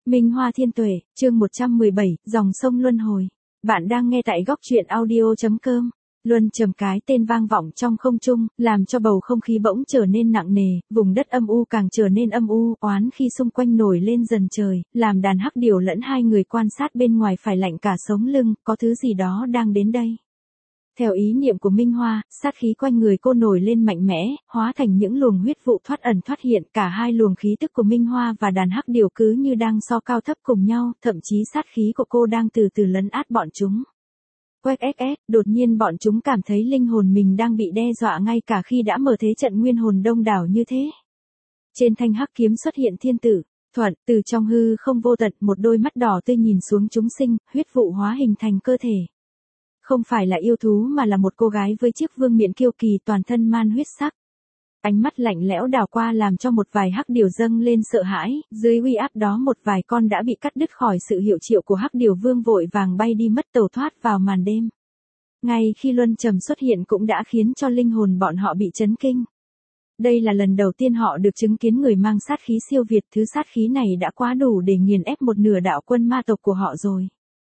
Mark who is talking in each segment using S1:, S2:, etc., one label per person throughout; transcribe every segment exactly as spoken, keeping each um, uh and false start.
S1: Minh Hoa Thiên Tuệ, chương một trăm mười bảy, dòng sông luân hồi. Bạn đang nghe tại góc truyện audio chấm com. Luân trầm cái tên vang vọng trong không trung, làm cho bầu không khí bỗng trở nên nặng nề, vùng đất âm u càng trở nên âm u, oán khi xung quanh nổi lên dần trời, làm đàn hắc điểu lẫn hai người quan sát bên ngoài phải lạnh cả sống lưng, có thứ gì đó đang đến đây. Theo ý niệm của Minh Hoa, sát khí quanh người cô nổi lên mạnh mẽ, hóa thành những luồng huyết vụ thoát ẩn thoát hiện, cả hai luồng khí tức của Minh Hoa và đàn hắc điểu cứ như đang so cao thấp cùng nhau, thậm chí sát khí của cô đang từ từ lấn át bọn chúng. Quét ét ét, đột nhiên bọn chúng cảm thấy linh hồn mình đang bị đe dọa ngay cả khi đã mở thế trận nguyên hồn đông đảo như thế. Trên thanh hắc kiếm xuất hiện thiên tử, Thuận, từ trong hư không vô tận, một đôi mắt đỏ tươi nhìn xuống chúng sinh, huyết vụ hóa hình thành cơ thể. Không phải là yêu thú mà là một cô gái với chiếc vương miện kiêu kỳ toàn thân man huyết sắc. Ánh mắt lạnh lẽo đảo qua làm cho một vài hắc điểu dâng lên sợ hãi, dưới uy áp đó một vài con đã bị cắt đứt khỏi sự hiệu triệu của hắc điểu vương vội vàng bay đi mất tẩu thoát vào màn đêm. Ngay khi luân trầm xuất hiện cũng đã khiến cho linh hồn bọn họ bị chấn kinh. Đây là lần đầu tiên họ được chứng kiến người mang sát khí siêu việt, thứ sát khí này đã quá đủ để nghiền ép một nửa đạo quân ma tộc của họ rồi.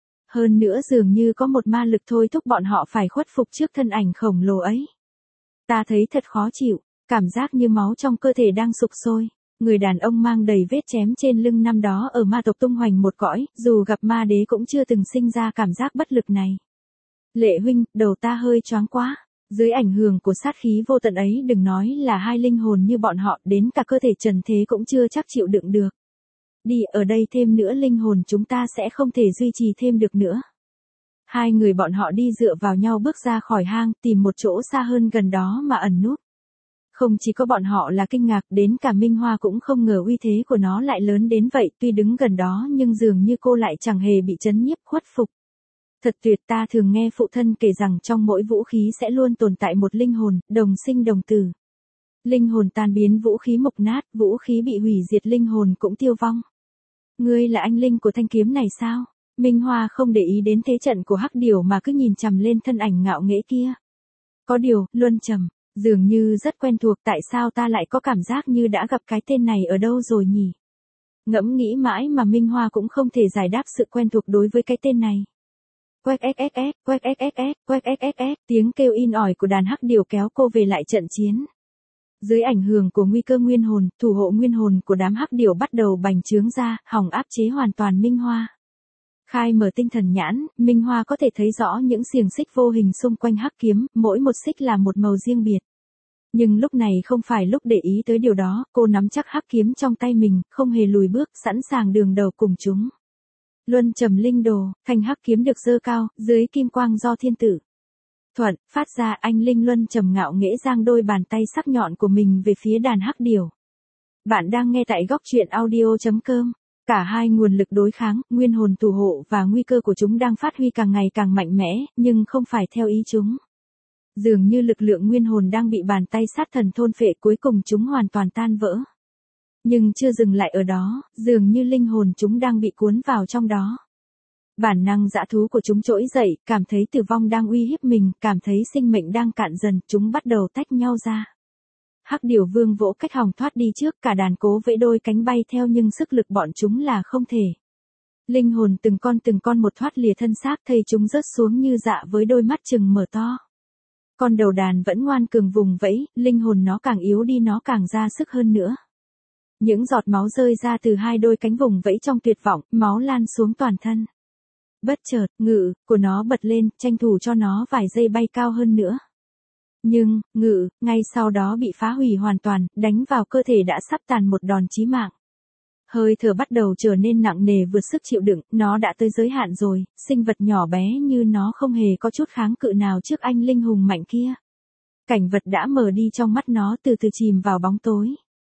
S1: Hơn nữa dường như có một ma lực thôi thúc bọn họ phải khuất phục trước thân ảnh khổng lồ ấy. Ta thấy thật khó chịu, cảm giác như máu trong cơ thể đang sục sôi. Người đàn ông mang đầy vết chém trên lưng năm đó ở ma tộc tung hoành một cõi, dù gặp ma đế cũng chưa từng sinh ra cảm giác bất lực này. Lệ huynh, đầu ta hơi choáng quá. Dưới ảnh hưởng của sát khí vô tận ấy đừng nói là hai linh hồn như bọn họ, đến cả cơ thể trần thế cũng chưa chắc chịu đựng được. Đi, ở đây thêm nữa linh hồn chúng ta sẽ không thể duy trì thêm được nữa. Hai người bọn họ đi dựa vào nhau bước ra khỏi hang, tìm một chỗ xa hơn gần đó mà ẩn núp. Không chỉ có bọn họ là kinh ngạc, đến cả Minh Hoa cũng không ngờ uy thế của nó lại lớn đến vậy, tuy đứng gần đó nhưng dường như cô lại chẳng hề bị chấn nhiếp khuất phục. Thật tuyệt, ta thường nghe phụ thân kể rằng trong mỗi vũ khí sẽ luôn tồn tại một linh hồn, đồng sinh đồng tử. Linh hồn tan biến vũ khí mục nát, vũ khí bị hủy diệt linh hồn cũng tiêu vong. Ngươi là anh linh của thanh kiếm này sao? Minh Hoa không để ý đến thế trận của hắc điểu mà cứ nhìn chằm lên thân ảnh ngạo nghễ kia. Có điều, Luân trầm, dường như rất quen thuộc, tại sao ta lại có cảm giác như đã gặp cái tên này ở đâu rồi nhỉ? Ngẫm nghĩ mãi mà Minh Hoa cũng không thể giải đáp sự quen thuộc đối với cái tên này. Quét ét ét ét, quét ét ét ét, quét ét ét ét, tiếng kêu in ỏi của đàn hắc điểu kéo cô về lại trận chiến. Dưới ảnh hưởng của nguy cơ nguyên hồn, thủ hộ nguyên hồn của đám hắc điểu bắt đầu bành trướng ra, hòng áp chế hoàn toàn Minh Hoa. Khai mở tinh thần nhãn, Minh Hoa có thể thấy rõ những xiềng xích vô hình xung quanh hắc kiếm, mỗi một xích là một màu riêng biệt. Nhưng lúc này không phải lúc để ý tới điều đó, cô nắm chắc hắc kiếm trong tay mình, không hề lùi bước, sẵn sàng đường đầu cùng chúng. Luân trầm linh đồ, thanh hắc kiếm được giơ cao, dưới kim quang do thiên tử Thuận phát ra, anh linh Luân trầm ngạo nghễ giang đôi bàn tay sắc nhọn của mình về phía đàn hắc điểu. Bạn đang nghe tại góc truyện audio chấm com. Cả hai nguồn lực đối kháng, nguyên hồn thủ hộ và nguy cơ của chúng đang phát huy càng ngày càng mạnh mẽ, nhưng không phải theo ý chúng. Dường như lực lượng nguyên hồn đang bị bàn tay sát thần thôn phệ, cuối cùng chúng hoàn toàn tan vỡ. Nhưng chưa dừng lại ở đó, dường như linh hồn chúng đang bị cuốn vào trong đó. Bản năng dã thú của chúng trỗi dậy, cảm thấy tử vong đang uy hiếp mình, cảm thấy sinh mệnh đang cạn dần, chúng bắt đầu tách nhau ra. Hắc điểu vương vỗ cách hòng thoát đi trước, cả đàn cố vẫy đôi cánh bay theo nhưng sức lực bọn chúng là không thể. Linh hồn từng con từng con một thoát lìa thân xác, thây chúng rớt xuống như dạ với đôi mắt trừng mở to. Con đầu đàn vẫn ngoan cường vùng vẫy, linh hồn nó càng yếu đi nó càng ra sức hơn nữa. Những giọt máu rơi ra từ hai đôi cánh vùng vẫy trong tuyệt vọng, máu lan xuống toàn thân. Bất chợt, ngự của nó bật lên, tranh thủ cho nó vài giây bay cao hơn nữa. Nhưng, ngự, ngay sau đó bị phá hủy hoàn toàn, đánh vào cơ thể đã sắp tàn một đòn chí mạng. Hơi thở bắt đầu trở nên nặng nề vượt sức chịu đựng, nó đã tới giới hạn rồi, sinh vật nhỏ bé như nó không hề có chút kháng cự nào trước anh linh hùng mạnh kia. Cảnh vật đã mờ đi trong mắt nó, từ từ chìm vào bóng tối.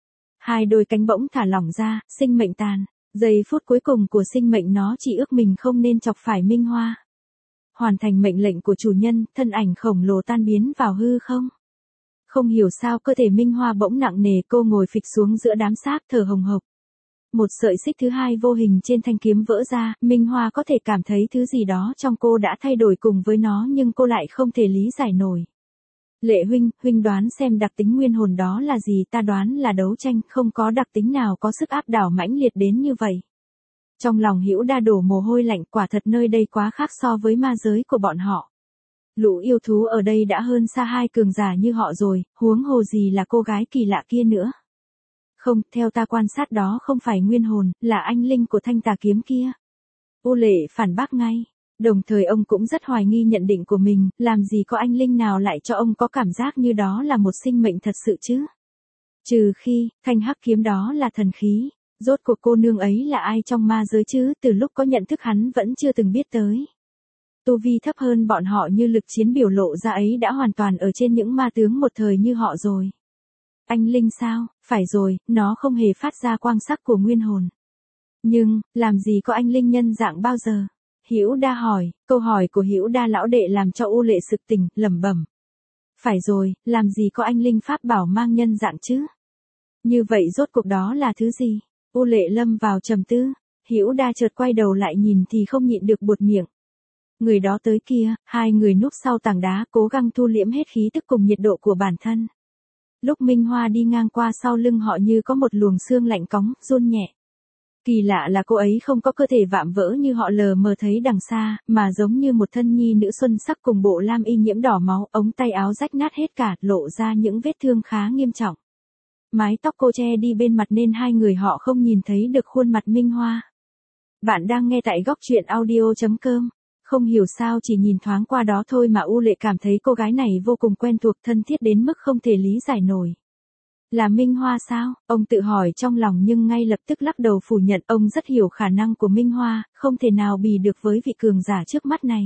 S1: Hai đôi cánh bỗng thả lỏng ra, sinh mệnh tàn. Giây phút cuối cùng của sinh mệnh nó chỉ ước mình không nên chọc phải Minh Hoa. Hoàn thành mệnh lệnh của chủ nhân, thân ảnh khổng lồ tan biến vào hư không. Không hiểu sao cơ thể Minh Hoa bỗng nặng nề, cô ngồi phịch xuống giữa đám xác thở hồng hộc. Một sợi xích thứ hai vô hình trên thanh kiếm vỡ ra, Minh Hoa có thể cảm thấy thứ gì đó trong cô đã thay đổi cùng với nó nhưng cô lại không thể lý giải nổi. Lệ huynh, huynh đoán xem đặc tính nguyên hồn đó là gì? Ta đoán là đấu tranh, không có đặc tính nào có sức áp đảo mãnh liệt đến như vậy. Trong lòng Hữu Đa đổ mồ hôi lạnh, quả thật nơi đây quá khác so với ma giới của bọn họ. Lũ yêu thú ở đây đã hơn xa hai cường giả như họ rồi, huống hồ gì là cô gái kỳ lạ kia nữa. Không, theo ta quan sát đó không phải nguyên hồn, là anh linh của thanh tà kiếm kia. U Lệ phản bác ngay. Đồng thời ông cũng rất hoài nghi nhận định của mình, làm gì có anh linh nào lại cho ông có cảm giác như đó là một sinh mệnh thật sự chứ. Trừ khi, thanh hắc kiếm đó là thần khí. Rốt cuộc cô nương ấy là ai trong ma giới chứ, từ lúc có nhận thức hắn vẫn chưa từng biết tới. Tu vi thấp hơn bọn họ như lực chiến biểu lộ ra ấy đã hoàn toàn ở trên những ma tướng một thời như họ rồi. Anh linh sao, phải rồi, nó không hề phát ra quang sắc của nguyên hồn. Nhưng, làm gì có anh linh nhân dạng bao giờ? Hữu Đa hỏi, câu hỏi của Hữu Đa lão đệ làm cho U Lệ sực tỉnh, lẩm bẩm. Phải rồi, làm gì có anh linh pháp bảo mang nhân dạng chứ? Như vậy rốt cuộc đó là thứ gì? U Lệ lâm vào trầm tư, Hữu Đa chợt quay đầu lại nhìn thì không nhịn được buột miệng. Người đó tới kia, hai người núp sau tảng đá cố gắng thu liễm hết khí tức cùng nhiệt độ của bản thân. Lúc Minh Hoa đi ngang qua sau lưng họ như có một luồng xương lạnh cóng, run nhẹ. Kỳ lạ là cô ấy không có cơ thể vạm vỡ như họ lờ mờ thấy đằng xa, mà giống như một thân nhi nữ xuân sắc cùng bộ lam y nhiễm đỏ máu, ống tay áo rách nát hết cả, lộ ra những vết thương khá nghiêm trọng. Mái tóc cô che đi bên mặt nên hai người họ không nhìn thấy được khuôn mặt Minh Hoa. Bạn đang nghe tại góc truyện audio chấm com. Không hiểu sao chỉ nhìn thoáng qua đó thôi mà U Lệ cảm thấy cô gái này vô cùng quen thuộc, thân thiết đến mức không thể lý giải nổi. Là Minh Hoa sao? Ông tự hỏi trong lòng nhưng ngay lập tức lắc đầu phủ nhận. Ông rất hiểu khả năng của Minh Hoa, không thể nào bì được với vị cường giả trước mắt này.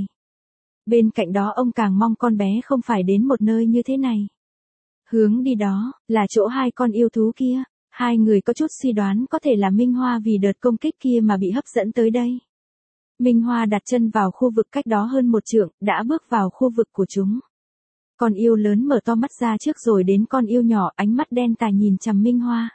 S1: Bên cạnh đó ông càng mong con bé không phải đến một nơi như thế này. Hướng đi đó, là chỗ hai con yêu thú kia. Hai người có chút suy đoán có thể là Minh Hoa vì đợt công kích kia mà bị hấp dẫn tới đây. Minh Hoa đặt chân vào khu vực cách đó hơn một trượng, đã bước vào khu vực của chúng. Con yêu lớn mở to mắt ra trước rồi đến con yêu nhỏ, ánh mắt đen tà nhìn chằm Minh Hoa.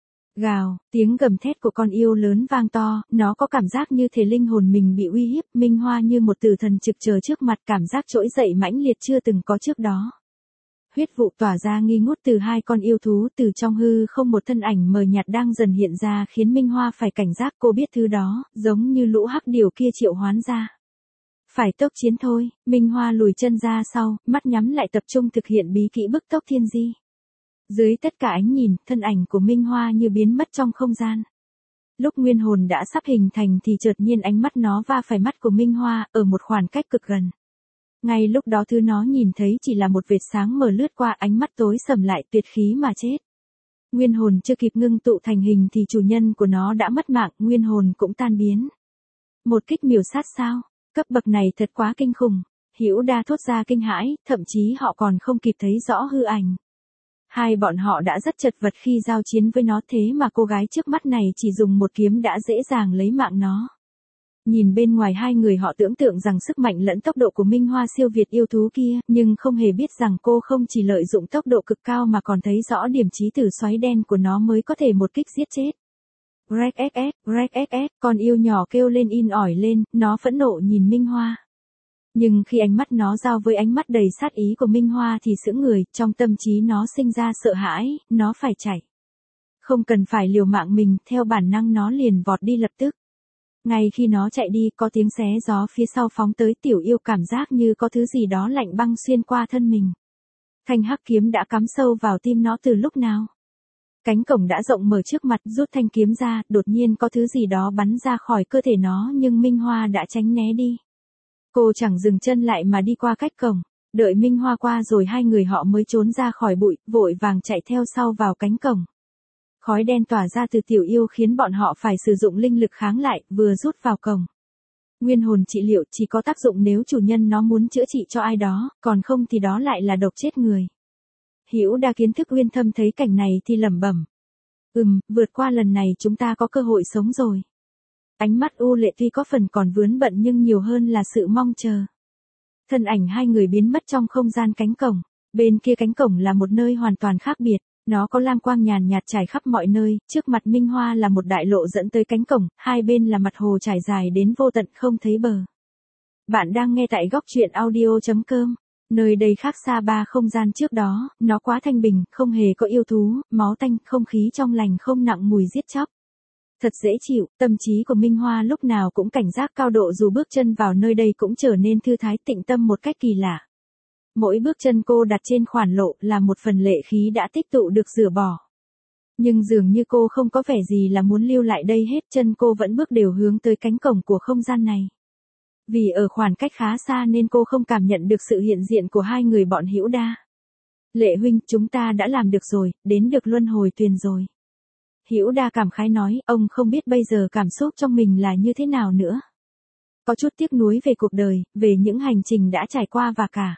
S1: Gào, tiếng gầm thét của con yêu lớn vang to, nó có cảm giác như thể linh hồn mình bị uy hiếp. Minh Hoa như một tử thần trực chờ trước mặt, cảm giác trỗi dậy mãnh liệt chưa từng có trước đó. Huyết vụ tỏa ra nghi ngút từ hai con yêu thú, từ trong hư không một thân ảnh mờ nhạt đang dần hiện ra khiến Minh Hoa phải cảnh giác. Cô biết thứ đó, giống như lũ hắc điểu kia triệu hoán ra. Phải tốc chiến thôi. Minh Hoa lùi chân ra sau, mắt nhắm lại tập trung thực hiện bí kỹ bức tốc thiên di. Dưới tất cả ánh nhìn, thân ảnh của Minh Hoa như biến mất trong không gian. Lúc nguyên hồn đã sắp hình thành thì chợt nhiên ánh mắt nó va phải mắt của Minh Hoa, ở một khoảng cách cực gần. Ngay lúc đó thứ nó nhìn thấy chỉ là một vệt sáng mờ lướt qua, ánh mắt tối sầm lại, tuyệt khí mà chết. Nguyên hồn chưa kịp ngưng tụ thành hình thì chủ nhân của nó đã mất mạng, nguyên hồn cũng tan biến. Một kích miểu sát sao? Cấp bậc này thật quá kinh khủng. Hữu Đa thốt ra kinh hãi, thậm chí họ còn không kịp thấy rõ hư ảnh. Hai bọn họ đã rất chật vật khi giao chiến với nó, thế mà cô gái trước mắt này chỉ dùng một kiếm đã dễ dàng lấy mạng nó. Nhìn bên ngoài hai người họ tưởng tượng rằng sức mạnh lẫn tốc độ của Minh Hoa siêu việt yêu thú kia, nhưng không hề biết rằng cô không chỉ lợi dụng tốc độ cực cao mà còn thấy rõ điểm chí tử xoáy đen của nó mới có thể một kích giết chết. Rek ét ét, Rek ét ét, con yêu nhỏ kêu lên in ỏi lên, nó phẫn nộ nhìn Minh Hoa. Nhưng khi ánh mắt nó giao với ánh mắt đầy sát ý của Minh Hoa thì sững người, trong tâm trí nó sinh ra sợ hãi, nó phải chạy. Không cần phải liều mạng mình, theo bản năng nó liền vọt đi lập tức. Ngay khi nó chạy đi, có tiếng xé gió phía sau phóng tới, tiểu yêu cảm giác như có thứ gì đó lạnh băng xuyên qua thân mình. Thanh hắc kiếm đã cắm sâu vào tim nó từ lúc nào? Cánh cổng đã rộng mở trước mặt, rút thanh kiếm ra, đột nhiên có thứ gì đó bắn ra khỏi cơ thể nó nhưng Minh Hoa đã tránh né đi. Cô chẳng dừng chân lại mà đi qua cách cổng, đợi Minh Hoa qua rồi hai người họ mới trốn ra khỏi bụi, vội vàng chạy theo sau vào cánh cổng. Khói đen tỏa ra từ tiểu yêu khiến bọn họ phải sử dụng linh lực kháng lại, vừa rút vào cổng. Nguyên hồn trị liệu chỉ có tác dụng nếu chủ nhân nó muốn chữa trị cho ai đó, còn không thì đó lại là độc chết người. Hữu Đa kiến thức uyên thâm thấy cảnh này thì lẩm bẩm. Ừm, vượt qua lần này chúng ta có cơ hội sống rồi. Ánh mắt U Lệ tuy có phần còn vướng bận nhưng nhiều hơn là sự mong chờ. Thân ảnh hai người biến mất trong không gian cánh cổng. Bên kia cánh cổng là một nơi hoàn toàn khác biệt. Nó có lam quang nhàn nhạt trải khắp mọi nơi, trước mặt Minh Hoa là một đại lộ dẫn tới cánh cổng, hai bên là mặt hồ trải dài đến vô tận không thấy bờ. Bạn đang nghe tại góc truyện audio chấm com. Nơi đây khác xa ba không gian trước đó, nó quá thanh bình, không hề có yêu thú, máu tanh, không khí trong lành không nặng mùi giết chóc. Thật dễ chịu, tâm trí của Minh Hoa lúc nào cũng cảnh giác cao độ dù bước chân vào nơi đây cũng trở nên thư thái tịnh tâm một cách kỳ lạ. Mỗi bước chân cô đặt trên khoản lộ là một phần lệ khí đã tích tụ được rửa bỏ. Nhưng dường như cô không có vẻ gì là muốn lưu lại đây hết, chân cô vẫn bước đều hướng tới cánh cổng của không gian này. Vì ở khoảng cách khá xa nên cô không cảm nhận được sự hiện diện của hai người bọn Hữu Đa. Lệ huynh, chúng ta đã làm được rồi, đến được luân hồi tuyền rồi. Hữu Đa cảm khái nói, ông không biết bây giờ cảm xúc trong mình là như thế nào nữa. Có chút tiếc nuối về cuộc đời, về những hành trình đã trải qua và cả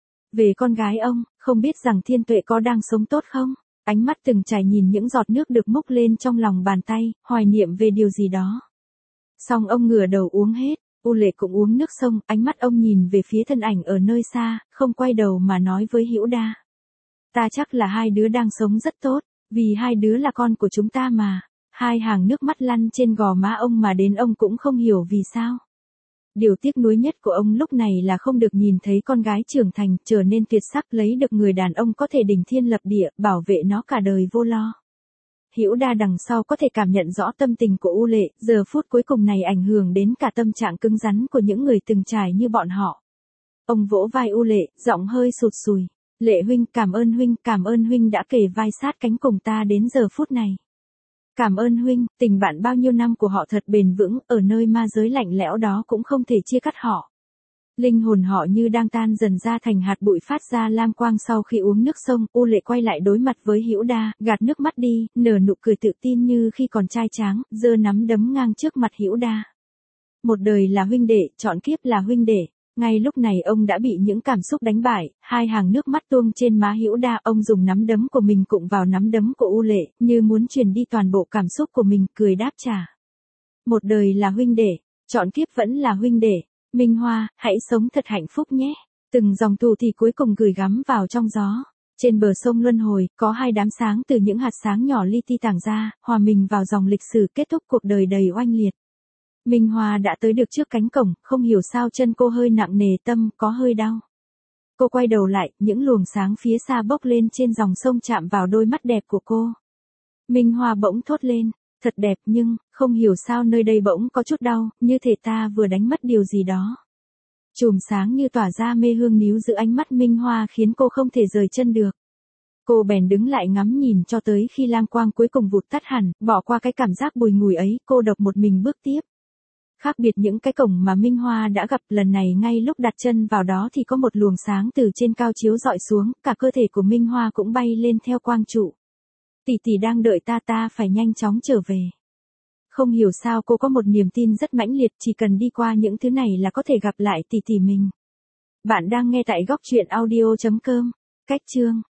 S1: về con gái ông, không biết rằng Thiên Tuệ có đang sống tốt không? Ánh mắt từng trải nhìn những giọt nước được múc lên trong lòng bàn tay, hoài niệm về điều gì đó. Xong ông ngửa đầu uống hết, U Lệ cũng uống nước sông, ánh mắt ông nhìn về phía thân ảnh ở nơi xa, không quay đầu mà nói với Hữu Đa. Ta chắc là hai đứa đang sống rất tốt, vì hai đứa là con của chúng ta mà. Hai hàng nước mắt lăn trên gò má ông mà đến ông cũng không hiểu vì sao. Điều tiếc nuối nhất của ông lúc này là không được nhìn thấy con gái trưởng thành, trở nên tuyệt sắc, lấy được người đàn ông có thể đỉnh thiên lập địa, bảo vệ nó cả đời vô lo. Hữu Đa đằng sau có thể cảm nhận rõ tâm tình của U Lệ, giờ phút cuối cùng này ảnh hưởng đến cả tâm trạng cứng rắn của những người từng trải như bọn họ. Ông vỗ vai U Lệ, giọng hơi sụt sùi. Lệ huynh, cảm ơn huynh, cảm ơn huynh đã kề vai sát cánh cùng ta đến giờ phút này. Cảm ơn huynh, tình bạn bao nhiêu năm của họ thật bền vững, ở nơi ma giới lạnh lẽo đó cũng không thể chia cắt họ. Linh hồn họ như đang tan dần ra thành hạt bụi phát ra lam quang sau khi uống nước sông. U Lệ quay lại đối mặt với Hữu Đa, gạt nước mắt đi, nở nụ cười tự tin như khi còn trai tráng, giơ nắm đấm ngang trước mặt Hữu Đa. Một đời là huynh đệ, chọn kiếp là huynh đệ. Ngay lúc này ông đã bị những cảm xúc đánh bại, hai hàng nước mắt tuôn trên má Hữu Đa, ông dùng nắm đấm của mình cụng vào nắm đấm của U Lệ, như muốn truyền đi toàn bộ cảm xúc của mình, cười đáp trả. Một đời là huynh đệ, chọn kiếp vẫn là huynh đệ. Minh Hoa, hãy sống thật hạnh phúc nhé. Từng dòng tù thì cuối cùng gửi gắm vào trong gió. Trên bờ sông Luân Hồi, có hai đám sáng từ những hạt sáng nhỏ li ti tàng ra, hòa mình vào dòng lịch sử kết thúc cuộc đời đầy oanh liệt. Minh Hoa đã tới được trước cánh cổng, không hiểu sao chân cô hơi nặng nề, tâm có hơi đau. Cô quay đầu lại, những luồng sáng phía xa bốc lên trên dòng sông chạm vào đôi mắt đẹp của cô. Minh Hoa bỗng thốt lên, thật đẹp nhưng, không hiểu sao nơi đây bỗng có chút đau, như thể ta vừa đánh mất điều gì đó. Chùm sáng như tỏa ra mê hương níu giữ ánh mắt Minh Hoa khiến cô không thể rời chân được. Cô bèn đứng lại ngắm nhìn cho tới khi lam quang cuối cùng vụt tắt hẳn, bỏ qua cái cảm giác bùi ngùi ấy, cô độc một mình bước tiếp. Khác biệt những cái cổng mà Minh Hoa đã gặp, lần này ngay lúc đặt chân vào đó thì có một luồng sáng từ trên cao chiếu rọi xuống, cả cơ thể của Minh Hoa cũng bay lên theo quang trụ. Tỷ tỷ đang đợi ta, ta phải nhanh chóng trở về. Không hiểu sao cô có một niềm tin rất mãnh liệt, chỉ cần đi qua những thứ này là có thể gặp lại tỷ tỷ mình. Bạn đang nghe tại góc truyện audio chấm com. Cách chương